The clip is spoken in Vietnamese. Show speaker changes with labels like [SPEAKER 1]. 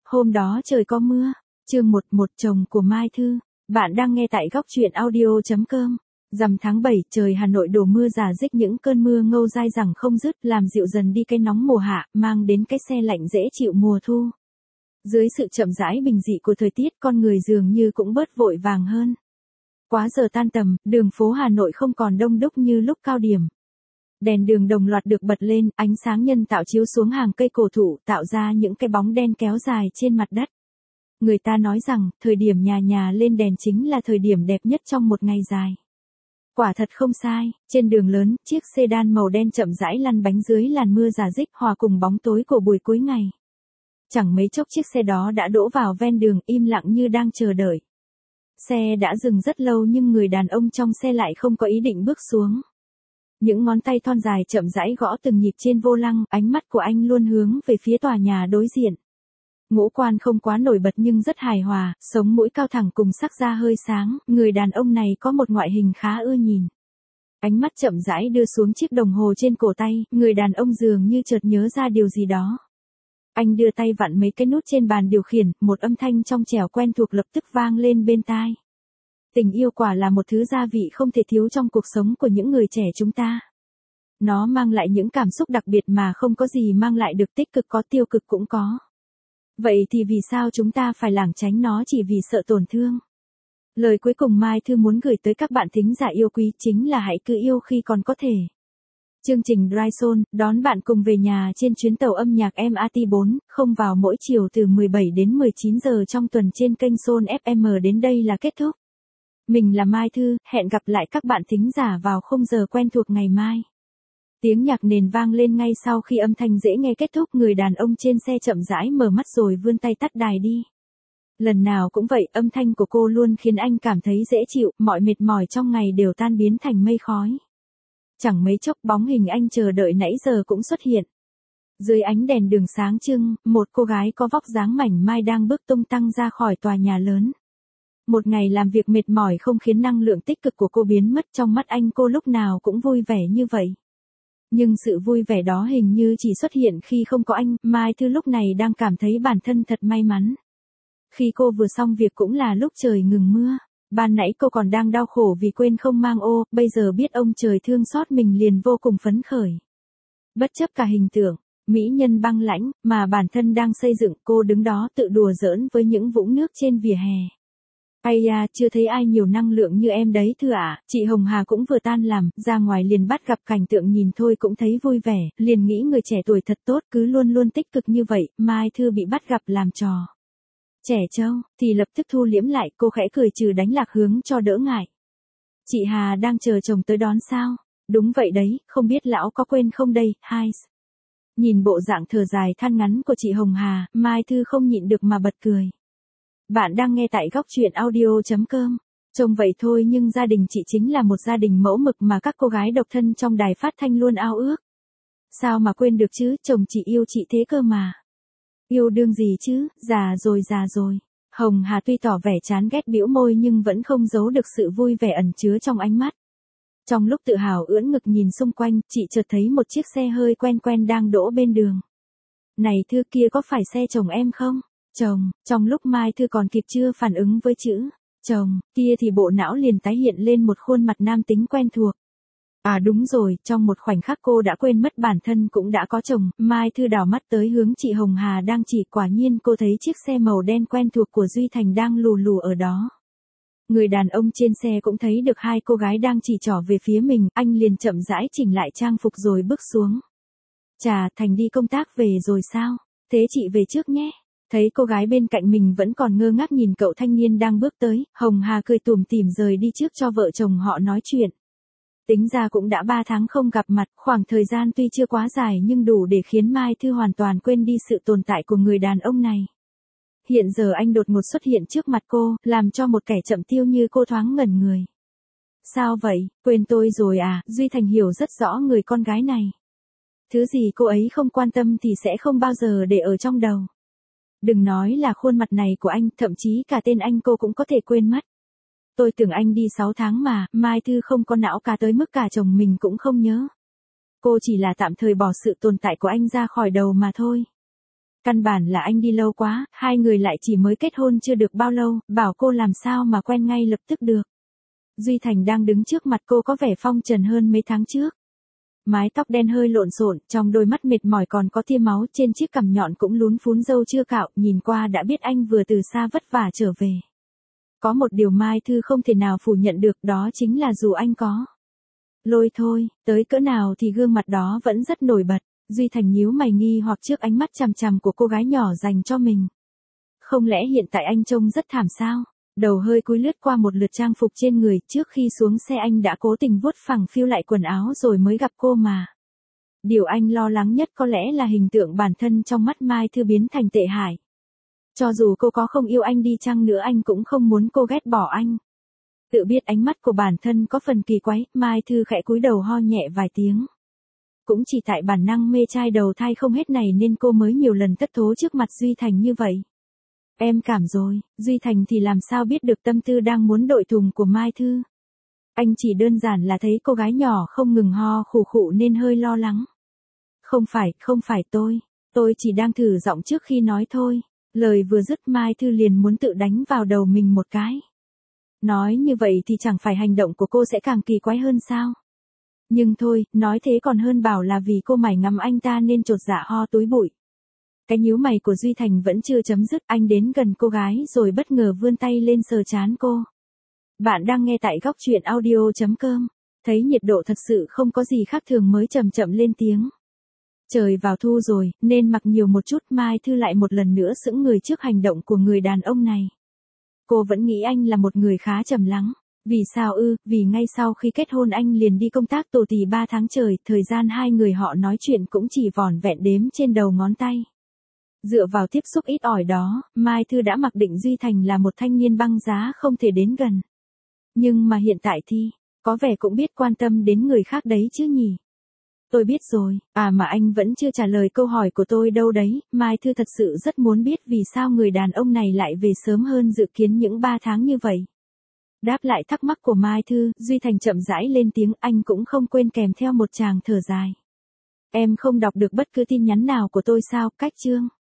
[SPEAKER 1] Hôm đó trời có mưa. Chương 11 chồng của Mai Thư. Bạn đang nghe tại góc truyện audio.com. Rằm tháng 7, trời Hà Nội đổ mưa rả rích, những cơn mưa ngâu dai dẳng không dứt, làm dịu dần đi cái nóng mùa hạ, mang đến cái se lạnh dễ chịu mùa thu. Dưới sự chậm rãi bình dị của thời tiết, con người dường như cũng bớt vội vàng hơn. Quá giờ tan tầm, đường phố Hà Nội không còn đông đúc như lúc cao điểm. Đèn đường đồng loạt được bật lên, ánh sáng nhân tạo chiếu xuống hàng cây cổ thụ, tạo ra những cái bóng đen kéo dài trên mặt đất. Người ta nói rằng, thời điểm nhà nhà lên đèn chính là thời điểm đẹp nhất trong một ngày dài. Quả thật không sai, trên đường lớn, chiếc sedan màu đen chậm rãi lăn bánh dưới làn mưa rả rích hòa cùng bóng tối của buổi cuối ngày. Chẳng mấy chốc chiếc xe đó đã đỗ vào ven đường, im lặng như đang chờ đợi. Xe đã dừng rất lâu nhưng người đàn ông trong xe lại không có ý định bước xuống. Những ngón tay thon dài chậm rãi gõ từng nhịp trên vô lăng, ánh mắt của anh luôn hướng về phía tòa nhà đối diện. Ngũ quan không quá nổi bật nhưng rất hài hòa, sống mũi cao thẳng cùng sắc da hơi sáng, người đàn ông này có một ngoại hình khá ưa nhìn. Ánh mắt chậm rãi đưa xuống chiếc đồng hồ trên cổ tay, người đàn ông dường như chợt nhớ ra điều gì đó. Anh đưa tay vặn mấy cái nút trên bàn điều khiển, một âm thanh trong trẻo quen thuộc lập tức vang lên bên tai. Tình yêu quả là một thứ gia vị không thể thiếu trong cuộc sống của những người trẻ chúng ta. Nó mang lại những cảm xúc đặc biệt mà không có gì mang lại được, tích cực có tiêu cực cũng có. Vậy thì vì sao chúng ta phải lảng tránh nó chỉ vì sợ tổn thương? Lời cuối cùng Mai Thư muốn gửi tới các bạn thính giả yêu quý chính là hãy cứ yêu khi còn có thể. Chương trình Dry Zone đón bạn cùng về nhà trên chuyến tàu âm nhạc MAT4, không vào mỗi chiều từ 17 đến 19 giờ trong tuần trên kênh Zone FM. Đến đây là kết thúc. Mình là Mai Thư, hẹn gặp lại các bạn thính giả vào khung giờ quen thuộc ngày mai. Tiếng nhạc nền vang lên ngay sau khi âm thanh dễ nghe kết thúc, người đàn ông trên xe chậm rãi mở mắt rồi vươn tay tắt đài đi. Lần nào cũng vậy, âm thanh của cô luôn khiến anh cảm thấy dễ chịu, mọi mệt mỏi trong ngày đều tan biến thành mây khói. Chẳng mấy chốc bóng hình anh chờ đợi nãy giờ cũng xuất hiện. Dưới ánh đèn đường sáng trưng, một cô gái có vóc dáng mảnh mai đang bước tung tăng ra khỏi tòa nhà lớn. Một ngày làm việc mệt mỏi không khiến năng lượng tích cực của cô biến mất, trong mắt anh cô lúc nào cũng vui vẻ như vậy. Nhưng sự vui vẻ đó hình như chỉ xuất hiện khi không có anh. Mai Thư lúc này đang cảm thấy bản thân thật may mắn. Khi cô vừa xong việc cũng là lúc trời ngừng mưa. Ban nãy cô còn đang đau khổ vì quên không mang ô, bây giờ biết ông trời thương xót mình liền vô cùng phấn khởi. Bất chấp cả hình tượng mỹ nhân băng lãnh mà bản thân đang xây dựng, cô đứng đó tự đùa giỡn với những vũng nước trên vỉa hè. Ây da, chưa thấy ai nhiều năng lượng như em đấy Thư ạ. Chị Hồng Hà cũng vừa tan làm, ra ngoài liền bắt gặp cảnh tượng nhìn thôi cũng thấy vui vẻ, liền nghĩ người trẻ tuổi thật tốt, cứ luôn luôn tích cực như vậy. Mai Thư bị bắt gặp làm trò trẻ trâu, thì lập tức thu liễm lại, cô khẽ cười trừ đánh lạc hướng cho đỡ ngại. Chị Hà đang chờ chồng tới đón sao? Đúng vậy đấy, không biết lão có quên không đây, hai. Nhìn bộ dạng thở dài than ngắn của chị Hồng Hà, Mai Thư không nhịn được mà bật cười. Bạn đang nghe tại góc truyện audio.com. Trông vậy thôi nhưng gia đình chị chính là một gia đình mẫu mực mà các cô gái độc thân trong đài phát thanh luôn ao ước. Sao mà quên được chứ, chồng chị yêu chị thế cơ mà. Yêu đương gì chứ, già rồi. Hồng Hà tuy tỏ vẻ chán ghét bĩu môi nhưng vẫn không giấu được sự vui vẻ ẩn chứa trong ánh mắt. Trong lúc tự hào ưỡn ngực nhìn xung quanh, chị chợt thấy một chiếc xe hơi quen đang đỗ bên đường. Này Thư, kia có phải xe chồng em không? Chồng, trong lúc Mai Thư còn kịp chưa phản ứng với chữ chồng kia thì bộ não liền tái hiện lên một khuôn mặt nam tính quen thuộc. À đúng rồi, trong một khoảnh khắc cô đã quên mất bản thân cũng đã có chồng. Mai Thư đảo mắt tới hướng chị Hồng Hà đang chỉ, quả nhiên cô thấy chiếc xe màu đen quen thuộc của Duy Thành đang lù ở đó. Người đàn ông trên xe cũng thấy được hai cô gái đang chỉ trỏ về phía mình, anh liền chậm rãi chỉnh lại trang phục rồi bước xuống. Chà, Thành đi công tác về rồi sao? Thế chị về trước nhé. Thấy cô gái bên cạnh mình vẫn còn ngơ ngác nhìn cậu thanh niên đang bước tới, Hồng Hà cười tủm tỉm rời đi trước cho vợ chồng họ nói chuyện. Tính ra cũng đã 3 tháng không gặp mặt, khoảng thời gian tuy chưa quá dài nhưng đủ để khiến Mai Thư hoàn toàn quên đi sự tồn tại của người đàn ông này. Hiện giờ anh đột ngột xuất hiện trước mặt cô, làm cho một kẻ chậm tiêu như cô thoáng ngẩn người. Sao vậy, quên tôi rồi à? Duy Thành hiểu rất rõ người con gái này. Thứ gì cô ấy không quan tâm thì sẽ không bao giờ để ở trong đầu. Đừng nói là khuôn mặt này của anh, thậm chí cả tên anh cô cũng có thể quên mất. Tôi tưởng anh đi 6 tháng mà. Mai Thư không có não cá tới mức cả chồng mình cũng không nhớ. Cô chỉ là tạm thời bỏ sự tồn tại của anh ra khỏi đầu mà thôi. Căn bản là anh đi lâu quá, hai người lại chỉ mới kết hôn chưa được bao lâu, bảo cô làm sao mà quen ngay lập tức được. Duy Thành đang đứng trước mặt cô có vẻ phong trần hơn mấy tháng trước. Mái tóc đen hơi lộn xộn, trong đôi mắt mệt mỏi còn có tia máu, trên chiếc cằm nhọn cũng lún phún râu chưa cạo, nhìn qua đã biết anh vừa từ xa vất vả trở về. Có một điều Mai Thư không thể nào phủ nhận được, đó chính là dù anh có lôi thôi, tới cỡ nào thì gương mặt đó vẫn rất nổi bật. Duy Thành nhíu mày nghi hoặc trước ánh mắt chằm chằm của cô gái nhỏ dành cho mình. Không lẽ hiện tại anh trông rất thảm sao? Đầu hơi cúi lướt qua một lượt trang phục trên người, trước khi xuống xe anh đã cố tình vuốt phẳng phiu lại quần áo rồi mới gặp cô mà. Điều anh lo lắng nhất có lẽ là hình tượng bản thân trong mắt Mai Thư biến thành tệ hại. Cho dù cô có không yêu anh đi chăng nữa anh cũng không muốn cô ghét bỏ anh. Tự biết ánh mắt của bản thân có phần kỳ quái, Mai Thư khẽ cúi đầu ho nhẹ vài tiếng. Cũng chỉ tại bản năng mê trai đầu thai không hết này nên cô mới nhiều lần thất thố trước mặt Duy Thành như vậy. Em cảm rồi, Duy Thành thì làm sao biết được tâm tư đang muốn đội thùng của Mai Thư. Anh chỉ đơn giản là thấy cô gái nhỏ không ngừng ho khủ khụ nên hơi lo lắng. Không phải tôi chỉ đang thử giọng trước khi nói thôi. Lời vừa dứt Mai Thư liền muốn tự đánh vào đầu mình một cái. Nói như vậy thì chẳng phải hành động của cô sẽ càng kỳ quái hơn sao? Nhưng thôi, nói thế còn hơn bảo là vì cô mải ngắm anh ta nên chột dạ ho túi bụi. Cái nhíu mày của Duy Thành vẫn chưa chấm dứt, anh đến gần cô gái rồi bất ngờ vươn tay lên sờ trán cô. Bạn đang nghe tại góc truyện audio.com. Thấy nhiệt độ thật sự không có gì khác thường mới chậm chậm lên tiếng. Trời vào thu rồi, nên mặc nhiều một chút. Mai Thư lại một lần nữa sững người trước hành động của người đàn ông này. Cô vẫn nghĩ anh là một người khá trầm lắng. Vì sao ư? Vì ngay sau khi kết hôn anh liền đi công tác tù tì 3 tháng trời, thời gian hai người họ nói chuyện cũng chỉ vỏn vẹn đếm trên đầu ngón tay. Dựa vào tiếp xúc ít ỏi đó, Mai Thư đã mặc định Duy Thành là một thanh niên băng giá không thể đến gần. Nhưng mà hiện tại thì, có vẻ cũng biết quan tâm đến người khác đấy chứ nhỉ? Tôi biết rồi, mà anh vẫn chưa trả lời câu hỏi của tôi đâu đấy. Mai Thư thật sự rất muốn biết vì sao người đàn ông này lại về sớm hơn dự kiến những 3 tháng như vậy. Đáp lại thắc mắc của Mai Thư, Duy Thành chậm rãi lên tiếng, anh cũng không quên kèm theo một tràng thở dài. Em không đọc được bất cứ tin nhắn nào của tôi sao? Cách chương.